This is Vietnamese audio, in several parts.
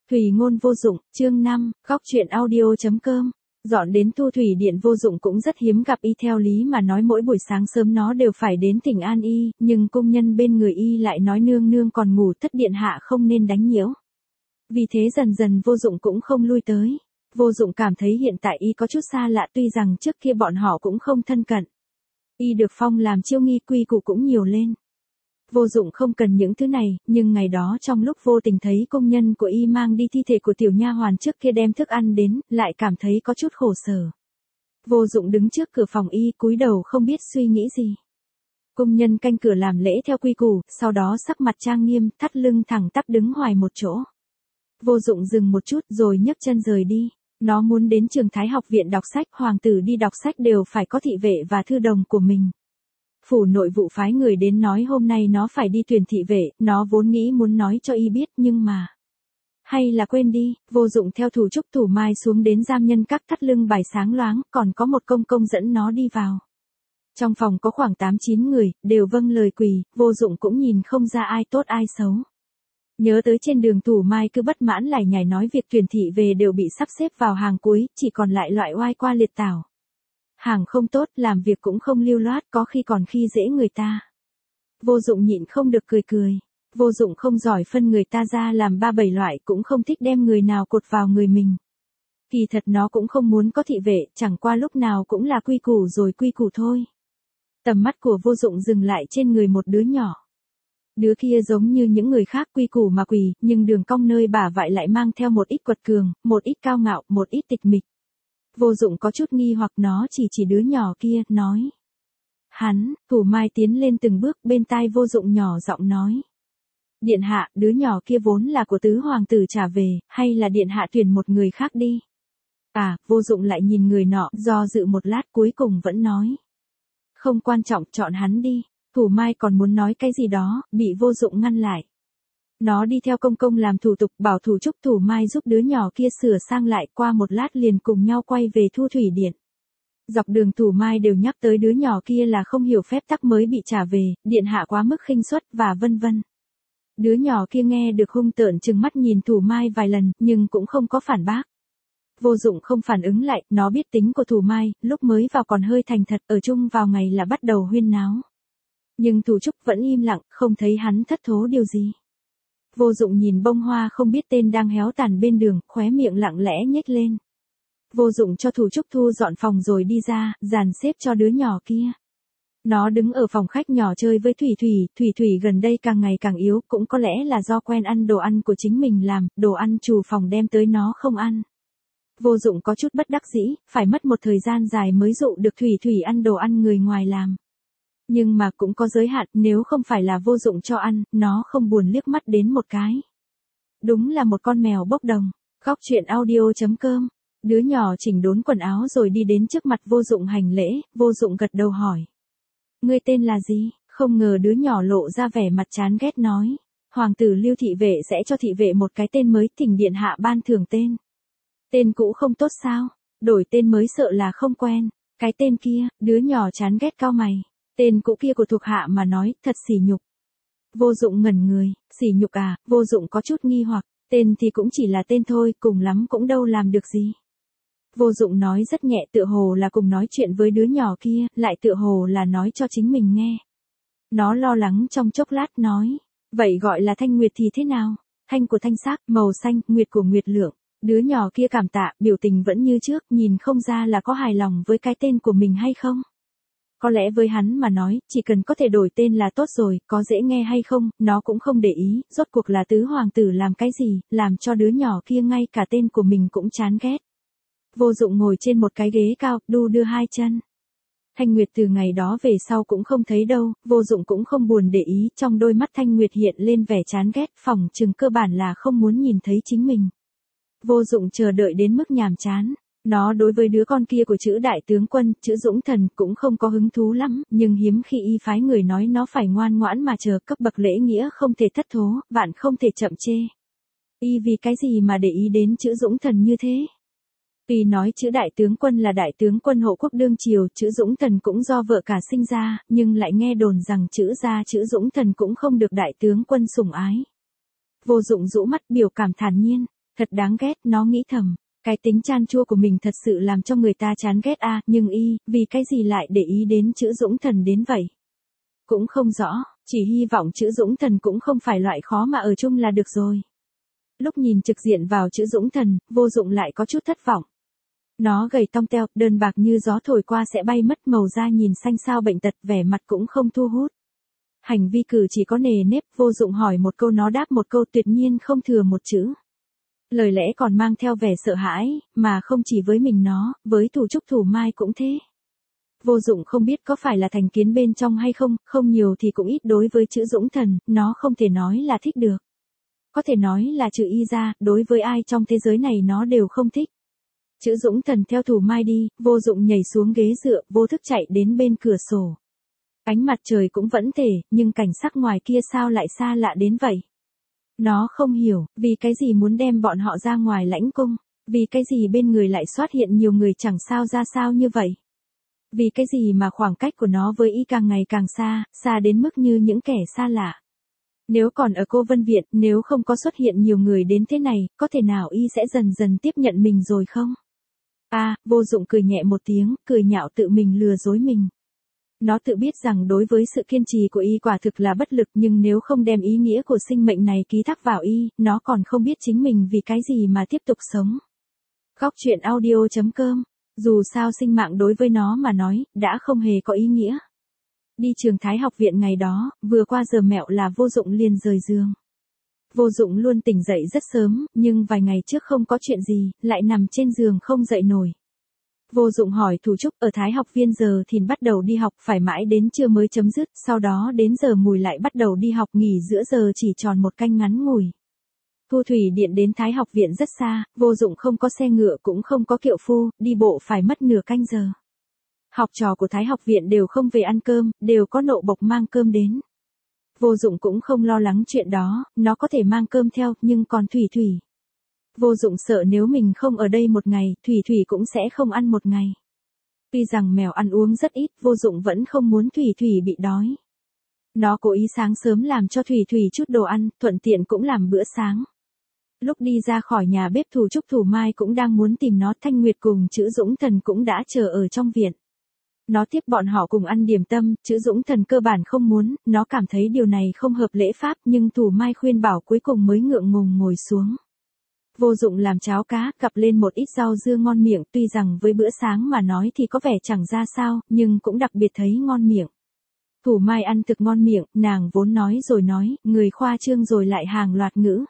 Thủy ngôn vô dụng, chương 5, góc truyện audio.com. Dọn đến Thu Thủy Điện vô dụng cũng rất hiếm gặp y, theo lý mà nói mỗi buổi sáng sớm nó đều phải đến thỉnh an y, nhưng cung nhân bên người y lại nói nương nương còn ngủ, thất điện hạ không nên đánh nhiễu. Vì thế dần dần vô dụng cũng không lui tới. Vô dụng cảm thấy hiện tại y có chút xa lạ, tuy rằng trước kia bọn họ cũng không thân cận. Y được phong làm chiêu nghi, quy củ cũng nhiều lên. Vô dụng không cần những thứ này, nhưng ngày đó trong lúc vô tình thấy công nhân của y mang đi thi thể của tiểu nha hoàn trước kia đem thức ăn đến, lại cảm thấy có chút khổ sở. Vô dụng đứng trước cửa phòng y, cúi đầu không biết suy nghĩ gì. Công nhân canh cửa làm lễ theo quy củ, sau đó sắc mặt trang nghiêm, thắt lưng thẳng tắp đứng hoài một chỗ. Vô dụng dừng một chút rồi nhấc chân rời đi. Nó muốn đến Trường Thái học viện đọc sách, hoàng tử đi đọc sách đều phải có thị vệ và thư đồng của mình. Phủ nội vụ phái người đến nói hôm nay nó phải đi tuyển thị vệ, nó vốn nghĩ muốn nói cho y biết nhưng mà... Hay là quên đi, vô dụng theo thủ trúc Thủ Mai xuống đến giam nhân các, thắt lưng bài sáng loáng, còn có một công công dẫn nó đi vào. Trong phòng có khoảng 8-9 người, đều vâng lời quỳ, vô dụng cũng nhìn không ra ai tốt ai xấu. Nhớ tới trên đường Thủ Mai cứ bất mãn lải nhải nói việc tuyển thị về đều bị sắp xếp vào hàng cuối, chỉ còn lại loại oai qua liệt tảo. Hàng không tốt, làm việc cũng không lưu loát, có khi còn khi dễ người ta. Vô dụng nhịn không được cười cười. Vô dụng không giỏi phân người ta ra làm 3-7 loại, cũng không thích đem người nào cột vào người mình. Kỳ thật nó cũng không muốn có thị vệ, chẳng qua lúc nào cũng là quy củ rồi quy củ thôi. Tầm mắt của vô dụng dừng lại trên người một đứa nhỏ. Đứa kia giống như những người khác quy củ mà quỳ, nhưng đường cong nơi bả vai lại mang theo một ít quật cường, một ít cao ngạo, một ít tịch mịch. Vô dụng có chút nghi hoặc, nó chỉ đứa nhỏ kia, nói. Hắn, Thủ Mai tiến lên từng bước, bên tai vô dụng nhỏ giọng nói. Điện hạ, đứa nhỏ kia vốn là của tứ hoàng tử trả về, hay là điện hạ tuyển một người khác đi? À, vô dụng lại nhìn người nọ, do dự một lát cuối cùng vẫn nói. Không quan trọng, chọn hắn đi. Thủ Mai còn muốn nói cái gì đó, bị vô dụng ngăn lại. Nó đi theo công công làm thủ tục, bảo thủ trúc Thủ Mai giúp đứa nhỏ kia sửa sang lại, qua một lát liền cùng nhau quay về Thu Thủy Điện. Dọc đường Thủ Mai đều nhắc tới đứa nhỏ kia là không hiểu phép tắc mới bị trả về, điện hạ quá mức khinh suất và vân vân. Đứa nhỏ kia nghe được hung tợn trừng mắt nhìn Thủ Mai vài lần, nhưng cũng không có phản bác. Vô dụng không phản ứng lại, nó biết tính của Thủ Mai, lúc mới vào còn hơi thành thật, ở chung vào ngày là bắt đầu huyên náo. Nhưng Thủ Trúc vẫn im lặng, không thấy hắn thất thố điều gì. Vô dụng nhìn bông hoa không biết tên đang héo tàn bên đường, khóe miệng lặng lẽ nhếch lên. Vô dụng cho Thủ Trúc thu dọn phòng rồi đi ra, dàn xếp cho đứa nhỏ kia. Nó đứng ở phòng khách nhỏ chơi với Thủy Thủy, Thủy Thủy gần đây càng ngày càng yếu, cũng có lẽ là do quen ăn đồ ăn của chính mình làm, đồ ăn chủ phòng đem tới nó không ăn. Vô dụng có chút bất đắc dĩ, phải mất một thời gian dài mới dụ được Thủy Thủy ăn đồ ăn người ngoài làm. Nhưng mà cũng có giới hạn, nếu không phải là vô dụng cho ăn, nó không buồn liếc mắt đến một cái. Đúng là một con mèo bốc đồng. Góc truyện audio.com. Đứa nhỏ chỉnh đốn quần áo rồi đi đến trước mặt vô dụng hành lễ, vô dụng gật đầu hỏi. Ngươi tên là gì? Không ngờ đứa nhỏ lộ ra vẻ mặt chán ghét nói. Hoàng tử Lưu thị vệ sẽ cho thị vệ một cái tên mới, thỉnh điện hạ ban thưởng tên. Tên cũ không tốt sao? Đổi tên mới sợ là không quen. Cái tên kia, đứa nhỏ chán ghét cau mày. Tên cũ kia của thuộc hạ mà nói, thật sỉ nhục. Vô dụng ngẩn người, sỉ nhục à? Vô dụng có chút nghi hoặc, tên thì cũng chỉ là tên thôi, cùng lắm cũng đâu làm được gì. Vô dụng nói rất nhẹ, tựa hồ là cùng nói chuyện với đứa nhỏ kia, lại tựa hồ là nói cho chính mình nghe. Nó lo lắng trong chốc lát nói, vậy gọi là Thanh Nguyệt thì thế nào? Thanh của thanh sắc, màu xanh, nguyệt của nguyệt lượng. Đứa nhỏ kia cảm tạ, biểu tình vẫn như trước, nhìn không ra là có hài lòng với cái tên của mình hay không. Có lẽ với hắn mà nói, chỉ cần có thể đổi tên là tốt rồi, có dễ nghe hay không, nó cũng không để ý, rốt cuộc là tứ hoàng tử làm cái gì, làm cho đứa nhỏ kia ngay cả tên của mình cũng chán ghét. Vô dụng ngồi trên một cái ghế cao, đu đưa hai chân. Thanh Nguyệt từ ngày đó về sau cũng không thấy đâu, vô dụng cũng không buồn để ý, trong đôi mắt Thanh Nguyệt hiện lên vẻ chán ghét, phỏng chừng cơ bản là không muốn nhìn thấy chính mình. Vô dụng chờ đợi đến mức nhàm chán. Nó đối với đứa con kia của chữ đại tướng quân, chữ Dũng Thần cũng không có hứng thú lắm, nhưng hiếm khi y phái người nói nó phải ngoan ngoãn mà chờ, cấp bậc lễ nghĩa không thể thất thố, vạn không thể chậm chê. Y vì cái gì mà để ý đến chữ Dũng Thần như thế? Tuy nói chữ đại tướng quân là đại tướng quân hộ quốc đương triều, chữ Dũng Thần cũng do vợ cả sinh ra, nhưng lại nghe đồn rằng chữ Dũng Thần cũng không được đại tướng quân sủng ái. Vô dụng rũ mắt biểu cảm thản nhiên. Thật đáng ghét, nó nghĩ thầm. Cái tính chan chua của mình thật sự làm cho người ta chán ghét a, nhưng vì cái gì lại để ý đến chữ Dũng Thần đến vậy? Cũng không rõ, chỉ hy vọng chữ Dũng Thần cũng không phải loại khó mà ở chung là được rồi. Lúc nhìn trực diện vào chữ Dũng Thần, Vô Dụng lại có chút thất vọng. Nó gầy tong teo, đơn bạc như gió thổi qua sẽ bay mất, màu da nhìn xanh xao bệnh tật, vẻ mặt cũng không thu hút. Hành vi cử chỉ có nề nếp, Vô Dụng hỏi một câu nó đáp một câu, tuyệt nhiên không thừa một chữ. Lời lẽ còn mang theo vẻ sợ hãi, mà không chỉ với mình nó, với Thủ Trúc Thủ Mai cũng thế. Vô Dụng không biết có phải là thành kiến bên trong hay không, không nhiều thì cũng ít đối với chữ Dũng Thần, nó không thể nói là thích được. Có thể nói là trừ y ra, đối với ai trong thế giới này nó đều không thích. Chữ Dũng Thần theo Thủ Mai đi, Vô Dụng nhảy xuống ghế dựa, vô thức chạy đến bên cửa sổ. Ánh mặt trời cũng vẫn thể, nhưng cảnh sắc ngoài kia sao lại xa lạ đến vậy? Nó không hiểu, vì cái gì muốn đem bọn họ ra ngoài lãnh cung, vì cái gì bên người lại xuất hiện nhiều người chẳng sao ra sao như vậy. Vì cái gì mà khoảng cách của nó với y càng ngày càng xa, xa đến mức như những kẻ xa lạ. Nếu còn ở Cô Vân Viện, nếu không có xuất hiện nhiều người đến thế này, có thể nào y sẽ dần dần tiếp nhận mình rồi không? Vô Dụng cười nhẹ một tiếng, cười nhạo tự mình lừa dối mình. Nó tự biết rằng đối với sự kiên trì của y quả thực là bất lực, nhưng nếu không đem ý nghĩa của sinh mệnh này ký thác vào y, nó còn không biết chính mình vì cái gì mà tiếp tục sống. Góc truyện audio.com. Dù sao sinh mạng đối với nó mà nói, đã không hề có ý nghĩa. Đi trường Thái học viện ngày đó, vừa qua giờ mẹo là Vô Dụng liền rời giường. Vô Dụng luôn tỉnh dậy rất sớm, nhưng vài ngày trước không có chuyện gì, lại nằm trên giường không dậy nổi. Vô Dụng hỏi Thủ Trúc, ở Thái học viên giờ thìn bắt đầu đi học, phải mãi đến trưa mới chấm dứt, sau đó đến giờ mùi lại bắt đầu đi học, nghỉ giữa giờ chỉ tròn một canh ngắn ngủi. Thu thủy điện đến Thái học viện rất xa, Vô Dụng không có xe ngựa cũng không có kiệu phu, đi bộ phải mất nửa canh giờ. Học trò của Thái học viện đều không về ăn cơm, đều có nộ bộc mang cơm đến. Vô Dụng cũng không lo lắng chuyện đó, nó có thể mang cơm theo, nhưng còn Thủy Thủy. Vô Dụng sợ nếu mình không ở đây một ngày, Thủy Thủy cũng sẽ không ăn một ngày. Tuy rằng mèo ăn uống rất ít, Vô Dụng vẫn không muốn Thủy Thủy bị đói. Nó cố ý sáng sớm làm cho Thủy Thủy chút đồ ăn, thuận tiện cũng làm bữa sáng. Lúc đi ra khỏi nhà bếp, Thủ Trúc Thủ Mai cũng đang muốn tìm nó, Thanh Nguyệt cùng chữ Dũng Thần cũng đã chờ ở trong viện. Nó tiếp bọn họ cùng ăn điểm tâm, chữ Dũng Thần cơ bản không muốn, nó cảm thấy điều này không hợp lễ pháp, nhưng Thủ Mai khuyên bảo cuối cùng mới ngượng ngùng ngồi xuống. Vô Dụng làm cháo cá, cặp lên một ít rau dưa ngon miệng, tuy rằng với bữa sáng mà nói thì có vẻ chẳng ra sao, nhưng cũng đặc biệt thấy ngon miệng. Thủ Mai ăn thực ngon miệng, nàng vốn nói rồi nói, người khoa trương rồi lại hàng loạt ngữ.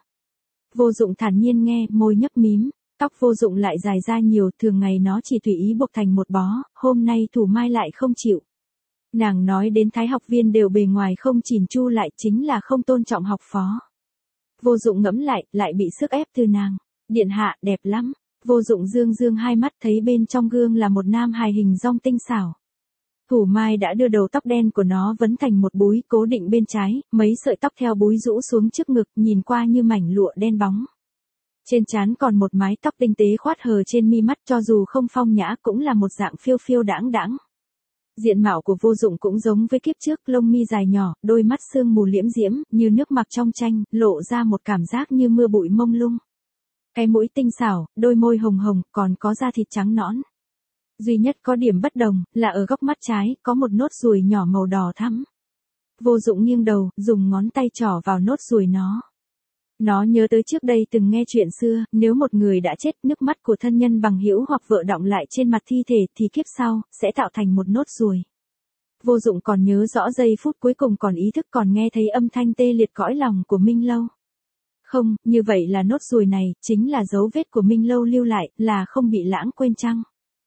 Vô Dụng thản nhiên nghe, môi nhấp mím, tóc Vô Dụng lại dài ra nhiều, thường ngày nó chỉ tùy ý buộc thành một bó, hôm nay Thủ Mai lại không chịu. Nàng nói đến Thái học viên đều bề ngoài không chỉn chu lại, chính là không tôn trọng học phó. Vô Dụng ngẫm lại bị sức ép từ nàng. Điện hạ, đẹp lắm. Vô Dụng dương dương hai mắt, thấy bên trong gương là một nam hài hình dong tinh xảo. Thủ Mai đã đưa đầu tóc đen của nó vấn thành một búi, cố định bên trái, mấy sợi tóc theo búi rũ xuống trước ngực, nhìn qua như mảnh lụa đen bóng. Trên trán còn một mái tóc tinh tế khoát hờ trên mi mắt, cho dù không phong nhã cũng là một dạng phiêu phiêu đãng đãng. Diện mạo của Vô Dụng cũng giống với kiếp trước, lông mi dài nhỏ, đôi mắt sương mù liễm diễm, như nước mặc trong tranh, lộ ra một cảm giác như mưa bụi mông lung. Cái mũi tinh xảo, đôi môi hồng hồng, còn có da thịt trắng nõn. Duy nhất có điểm bất đồng, là ở góc mắt trái, có một nốt ruồi nhỏ màu đỏ thắm. Vô Dụng nghiêng đầu, dùng ngón tay trỏ vào nốt ruồi nó. Nó nhớ tới trước đây từng nghe chuyện xưa, nếu một người đã chết, nước mắt của thân nhân bằng hữu hoặc vợ đọng lại trên mặt thi thể thì kiếp sau, sẽ tạo thành một nốt ruồi. Vô Dụng còn nhớ rõ giây phút cuối cùng còn ý thức, còn nghe thấy âm thanh tê liệt cõi lòng của Minh Lâu. Không, như vậy là nốt ruồi này, chính là dấu vết của Minh Lâu lưu lại, là không bị lãng quên chăng?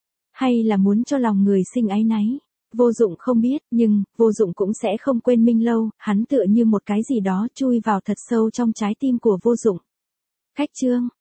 Hay là muốn cho lòng người sinh áy náy? Vô Dụng không biết, nhưng, Vô Dụng cũng sẽ không quên Minh Lâu, hắn tựa như một cái gì đó chui vào thật sâu trong trái tim của Vô Dụng. Khách chương.